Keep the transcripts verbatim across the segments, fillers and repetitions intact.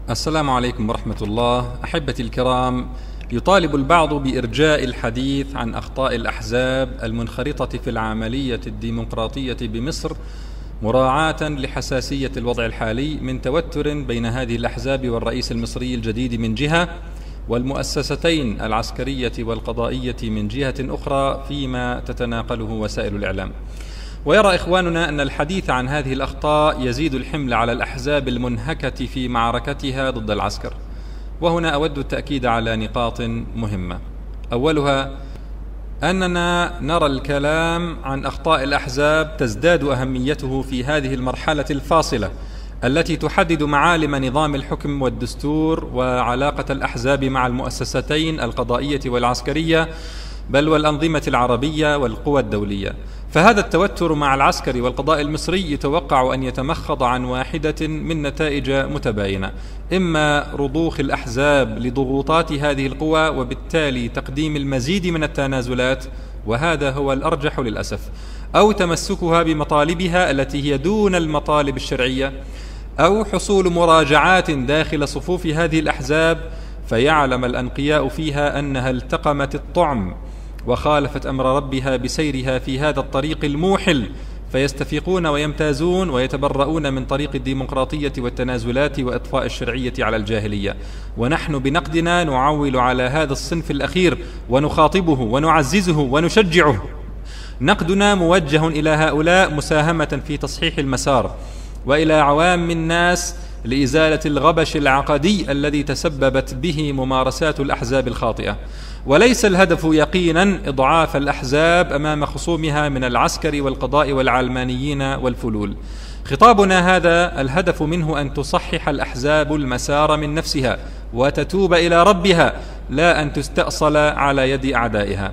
السلام عليكم ورحمة الله. أحبتي الكرام، يطالب البعض بإرجاء الحديث عن أخطاء الأحزاب المنخرطة في العملية الديمقراطية بمصر مراعاة لحساسية الوضع الحالي من توتر بين هذه الأحزاب والرئيس المصري الجديد من جهة، والمؤسستين العسكرية والقضائية من جهة أخرى فيما تتناقله وسائل الإعلام. ويرى إخواننا أن الحديث عن هذه الأخطاء يزيد الحمل على الأحزاب المنهكة في معركتها ضد العسكر. وهنا أود التأكيد على نقاط مهمة. أولها أننا نرى الكلام عن أخطاء الأحزاب تزداد أهميته في هذه المرحلة الفاصلة التي تحدد معالم نظام الحكم والدستور وعلاقة الأحزاب مع المؤسستين القضائية والعسكرية، بل والأنظمة العربية والقوى الدولية. فهذا التوتر مع العسكر والقضاء المصري يتوقع أن يتمخض عن واحدة من نتائج متباينة: إما رضوخ الأحزاب لضغوطات هذه القوى وبالتالي تقديم المزيد من التنازلات، وهذا هو الأرجح للأسف، أو تمسكها بمطالبها التي هي دون المطالب الشرعية، أو حصول مراجعات داخل صفوف هذه الأحزاب فيعلم الأنقياء فيها أنها التقمت الطعم وخالفت أمر ربها بسيرها في هذا الطريق الموحل، فيستفيقون ويمتازون ويتبرؤون من طريق الديمقراطية والتنازلات وإطفاء الشرعية على الجاهلية. ونحن بنقدنا نعول على هذا الصنف الأخير ونخاطبه ونعززه ونشجعه. نقدنا موجه إلى هؤلاء مساهمة في تصحيح المسار، وإلى عوام الناس لإزالة الغبش العقدي الذي تسببت به ممارسات الأحزاب الخاطئة. وليس الهدف يقينا إضعاف الأحزاب أمام خصومها من العسكر والقضاء والعلمانيين والفلول. خطابنا هذا الهدف منه أن تصحح الأحزاب المسار من نفسها وتتوب إلى ربها، لا أن تستأصل على يد أعدائها.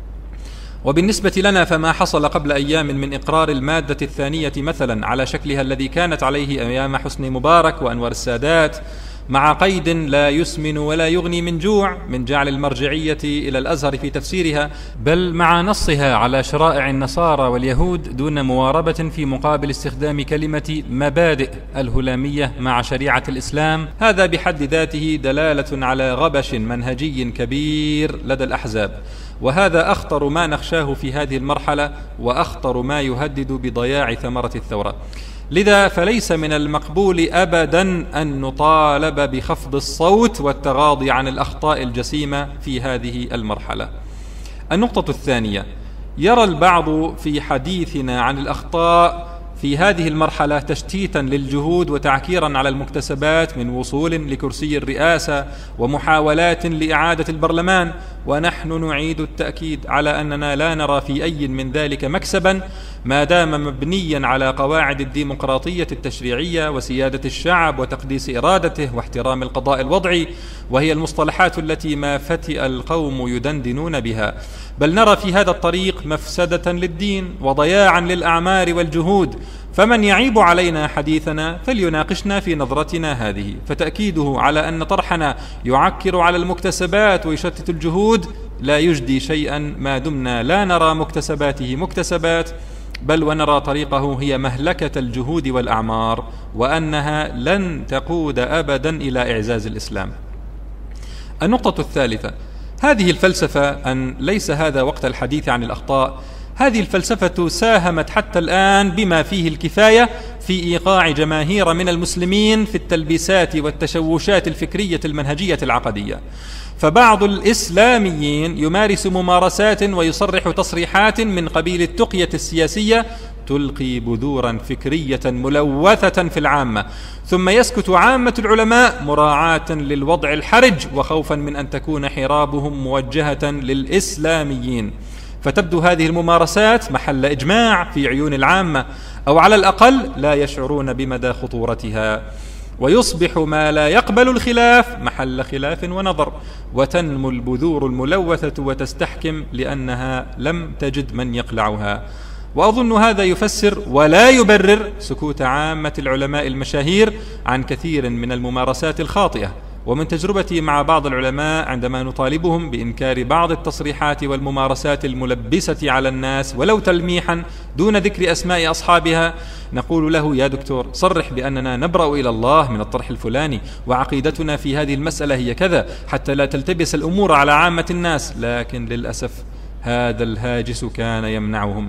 وبالنسبة لنا فما حصل قبل أيام من إقرار المادة الثانية مثلا على شكلها الذي كانت عليه أيام حسني مبارك وأنور السادات، مع قيد لا يسمن ولا يغني من جوع من جعل المرجعية إلى الأزهر في تفسيرها، بل مع نصها على شرائع النصارى واليهود دون مواربة في مقابل استخدام كلمة مبادئ الهلامية مع شريعة الإسلام، هذا بحد ذاته دلالة على غبش منهجي كبير لدى الأحزاب. وهذا أخطر ما نخشاه في هذه المرحلة، وأخطر ما يهدد بضياع ثمرة الثورة. لذا فليس من المقبول أبدا أن نطالب بخفض الصوت والتغاضي عن الأخطاء الجسيمة في هذه المرحلة. النقطة الثانية: يرى البعض في حديثنا عن الأخطاء في هذه المرحلة تشتيتا للجهود وتعكيرا على المكتسبات من وصول لكرسي الرئاسة ومحاولات لإعادة البرلمان، ونحن نعيد التأكيد على أننا لا نرى في أي من ذلك مكسبا ما دام مبنيا على قواعد الديمقراطية التشريعية وسيادة الشعب وتقديس إرادته واحترام القضاء الوضعي، وهي المصطلحات التي ما فتئ القوم يدندنون بها. بل نرى في هذا الطريق مفسدة للدين وضياعا للأعمار والجهود. فمن يعيب علينا حديثنا فليناقشنا في نظرتنا هذه، فتأكيده على أن طرحنا يعكر على المكتسبات ويشتت الجهود لا يجدي شيئا ما دمنا لا نرى مكتسباته مكتسبات، بل ونرى طريقه هي مهلكة الجهود والأعمار، وأنها لن تقود أبدا إلى إعزاز الإسلام. النقطة الثالثة: هذه الفلسفة أن ليس هذا وقت الحديث عن الأخطاء، هذه الفلسفة ساهمت حتى الآن بما فيه الكفاية في إيقاع جماهير من المسلمين في التلبيسات والتشوشات الفكرية المنهجية العقدية. فبعض الإسلاميين يمارس ممارسات ويصرح تصريحات من قبيل التقية السياسية تلقي بذورا فكرية ملوثة في العامة، ثم يسكت عامة العلماء مراعاة للوضع الحرج وخوفا من أن تكون حرابهم موجهة للإسلاميين. فتبدو هذه الممارسات محل إجماع في عيون العامة، أو على الأقل لا يشعرون بمدى خطورتها، ويصبح ما لا يقبل الخلاف محل خلاف ونظر، وتنمو البذور الملوثة وتستحكم لأنها لم تجد من يقلعها. وأظن هذا يفسر ولا يبرر سكوت عامة العلماء المشاهير عن كثير من الممارسات الخاطئة، ومن تجربتي مع بعض العلماء عندما نطالبهم بإنكار بعض التصريحات والممارسات الملبسة على الناس ولو تلميحا دون ذكر أسماء أصحابها، نقول له: يا دكتور، صرح بأننا نبرأ إلى الله من الطرح الفلاني، وعقيدتنا في هذه المسألة هي كذا، حتى لا تلتبس الأمور على عامة الناس. لكن للأسف هذا الهاجس كان يمنعهم.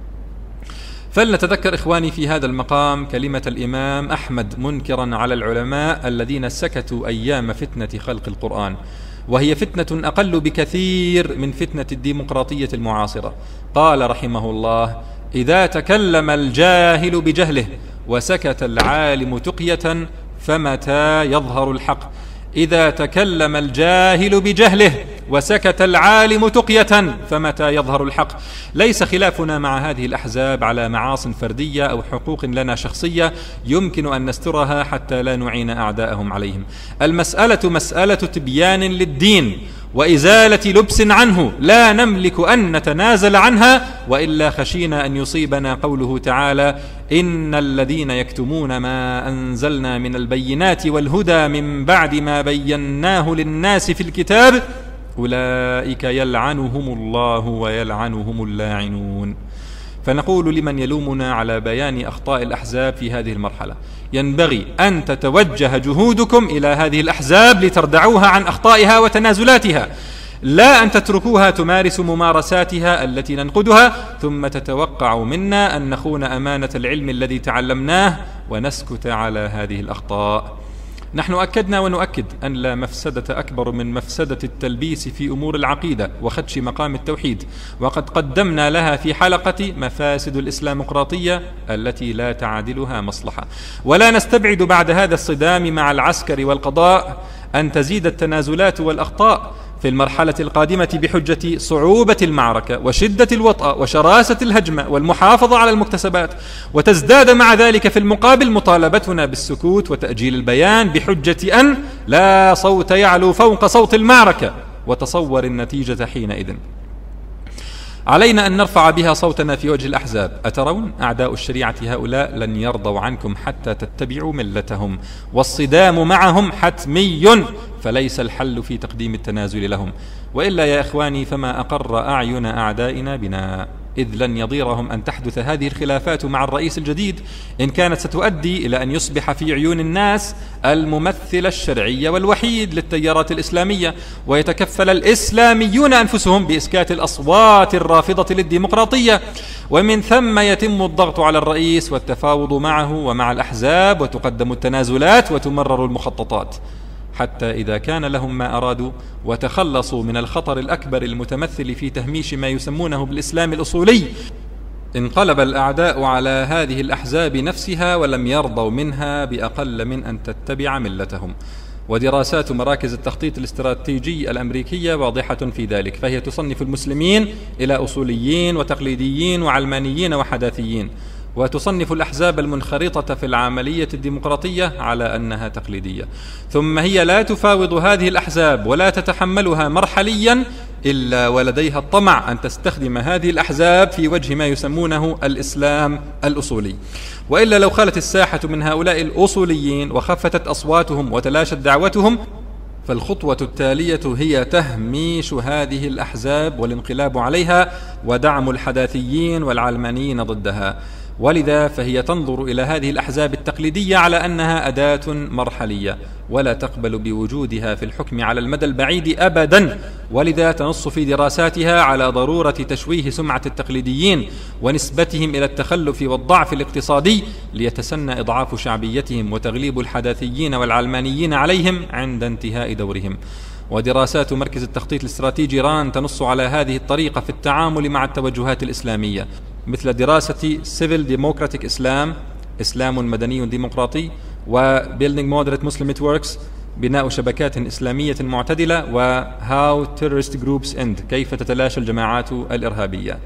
فلنتذكر إخواني في هذا المقام كلمة الإمام أحمد منكرا على العلماء الذين سكتوا أيام فتنة خلق القرآن، وهي فتنة أقل بكثير من فتنة الديمقراطية المعاصرة. قال رحمه الله: إذا تكلم الجاهل بجهله وسكت العالم تقية فمتى يظهر الحق؟ إذا تكلم الجاهل بجهله وسكت العالم تقية فمتى يظهر الحق؟ ليس خلافنا مع هذه الأحزاب على معاصٍ فردية أو حقوق لنا شخصية يمكن أن نسترها حتى لا نعين أعداءهم عليهم. المسألة مسألة تبيان للدين وإزالة لبس عنه، لا نملك أن نتنازل عنها، وإلا خشينا أن يصيبنا قوله تعالى: إن الذين يكتمون ما أنزلنا من البينات والهدى من بعد ما بيناه للناس في الكتاب أولئك يلعنهم الله ويلعنهم اللاعنون. فنقول لمن يلومنا على بيان أخطاء الأحزاب في هذه المرحلة: ينبغي أن تتوجه جهودكم إلى هذه الأحزاب لتردعوها عن أخطائها وتنازلاتها، لا أن تتركوها تمارس ممارساتها التي ننقدها ثم تتوقعوا منا أن نخون أمانة العلم الذي تعلمناه ونسكت على هذه الأخطاء. نحن أكدنا ونؤكد أن لا مفسدة أكبر من مفسدة التلبيس في أمور العقيدة وخدش مقام التوحيد، وقد قدمنا لها في حلقة مفاسد الإسلامقراطية التي لا تعادلها مصلحة. ولا نستبعد بعد هذا الصدام مع العسكر والقضاء أن تزيد التنازلات والأخطاء في المرحلة القادمة بحجة صعوبة المعركة وشدة الوطأ وشراسة الهجمة والمحافظة على المكتسبات، وتزداد مع ذلك في المقابل مطالبتنا بالسكوت وتأجيل البيان بحجة أن لا صوت يعلو فوق صوت المعركة. وتصور النتيجة حينئذ. علينا أن نرفع بها صوتنا في وجه الأحزاب: أترون أعداء الشريعة هؤلاء لن يرضوا عنكم حتى تتبعوا ملتهم، والصدام معهم حتمي، فليس الحل في تقديم التنازل لهم، وإلا يا إخواني فما أقر أعين أعدائنا بنا، إذ لن يضيرهم أن تحدث هذه الخلافات مع الرئيس الجديد إن كانت ستؤدي إلى أن يصبح في عيون الناس الممثل الشرعي والوحيد للتيارات الإسلامية، ويتكفل الإسلاميون أنفسهم بإسكات الأصوات الرافضة للديمقراطية، ومن ثم يتم الضغط على الرئيس والتفاوض معه ومع الأحزاب، وتقدم التنازلات وتمرر المخططات، حتى إذا كان لهم ما أرادوا وتخلصوا من الخطر الأكبر المتمثل في تهميش ما يسمونه بالإسلام الأصولي، انقلب الأعداء على هذه الأحزاب نفسها ولم يرضوا منها بأقل من أن تتبع ملتهم. ودراسات مراكز التخطيط الاستراتيجي الأمريكية واضحة في ذلك، فهي تصنف المسلمين إلى أصوليين وتقليديين وعلمانيين وحداثيين، وتصنف الأحزاب المنخرطة في العملية الديمقراطية على أنها تقليدية. ثم هي لا تفاوض هذه الأحزاب ولا تتحملها مرحليا إلا ولديها الطمع أن تستخدم هذه الأحزاب في وجه ما يسمونه الإسلام الأصولي. وإلا لو خلت الساحة من هؤلاء الأصوليين وخفتت أصواتهم وتلاشت دعوتهم، فالخطوة التالية هي تهميش هذه الأحزاب والانقلاب عليها ودعم الحداثيين والعلمانيين ضدها. ولذا فهي تنظر إلى هذه الأحزاب التقليدية على أنها أداة مرحلية ولا تقبل بوجودها في الحكم على المدى البعيد أبدا. ولذا تنص في دراساتها على ضرورة تشويه سمعة التقليديين ونسبتهم إلى التخلف والضعف الاقتصادي ليتسنى إضعاف شعبيتهم وتغليب الحداثيين والعلمانيين عليهم عند انتهاء دورهم. ودراسات مركز التخطيط الاستراتيجي ران تنص على هذه الطريقة في التعامل مع التوجهات الإسلامية، مثل دراسة Civil Democratic Islam، إسلام مدني ديمقراطي، و Building Moderate Muslim Networks، بناء شبكات إسلامية معتدلة، و How Terrorist Groups End، كيف تتلاشى الجماعات الإرهابية.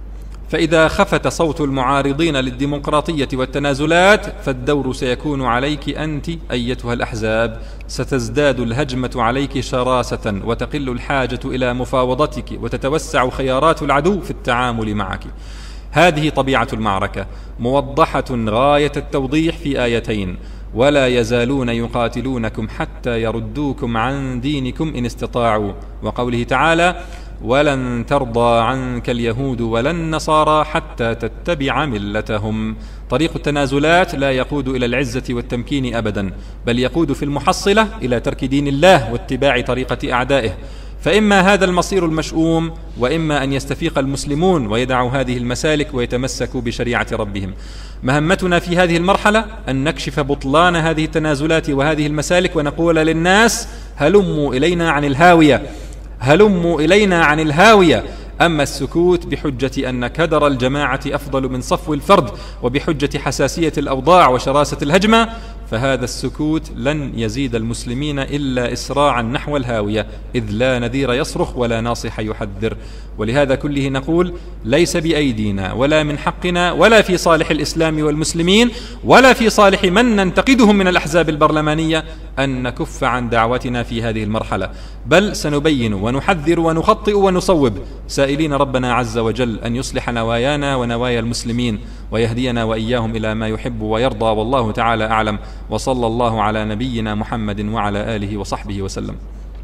فإذا خفت صوت المعارضين للديمقراطية والتنازلات فالدور سيكون عليك أنت أيتها الأحزاب، ستزداد الهجمة عليك شراسة وتقل الحاجة إلى مفاوضتك وتتوسع خيارات العدو في التعامل معك. هذه طبيعة المعركة موضحة غاية التوضيح في آيتين: ولا يزالون يقاتلونكم حتى يردوكم عن دينكم إن استطاعوا. وقوله تعالى: ولن ترضى عنك اليهود ولا النصارى حتى تتبع ملتهم. طريق التنازلات لا يقود إلى العزة والتمكين أبدا، بل يقود في المحصلة إلى ترك دين الله واتباع طريقة أعدائه. فإما هذا المصير المشؤوم، وإما أن يستفيق المسلمون ويدعوا هذه المسالك ويتمسكوا بشريعة ربهم. مهمتنا في هذه المرحلة أن نكشف بطلان هذه التنازلات وهذه المسالك، ونقول للناس: هلموا إلينا عن الهاوية، هلموا إلينا عن الهاوية. أما السكوت بحجة أن كدر الجماعة أفضل من صفو الفرد، وبحجة حساسية الأوضاع وشراسة الهجمة، فهذا السكوت لن يزيد المسلمين إلا إسراعا نحو الهاوية، إذ لا نذير يصرخ ولا ناصح يحذر. ولهذا كله نقول: ليس بأيدينا ولا من حقنا ولا في صالح الإسلام والمسلمين ولا في صالح من ننتقدهم من الأحزاب البرلمانية أن نكف عن دعوتنا في هذه المرحلة، بل سنبين ونحذر ونخطئ ونصوب، سائلين ربنا عز وجل أن يصلح نوايانا ونوايا المسلمين، ويهدينا وإياهم إلى ما يحب ويرضى. والله تعالى أعلم، وصلى الله على نبينا محمد وعلى آله وصحبه وسلم.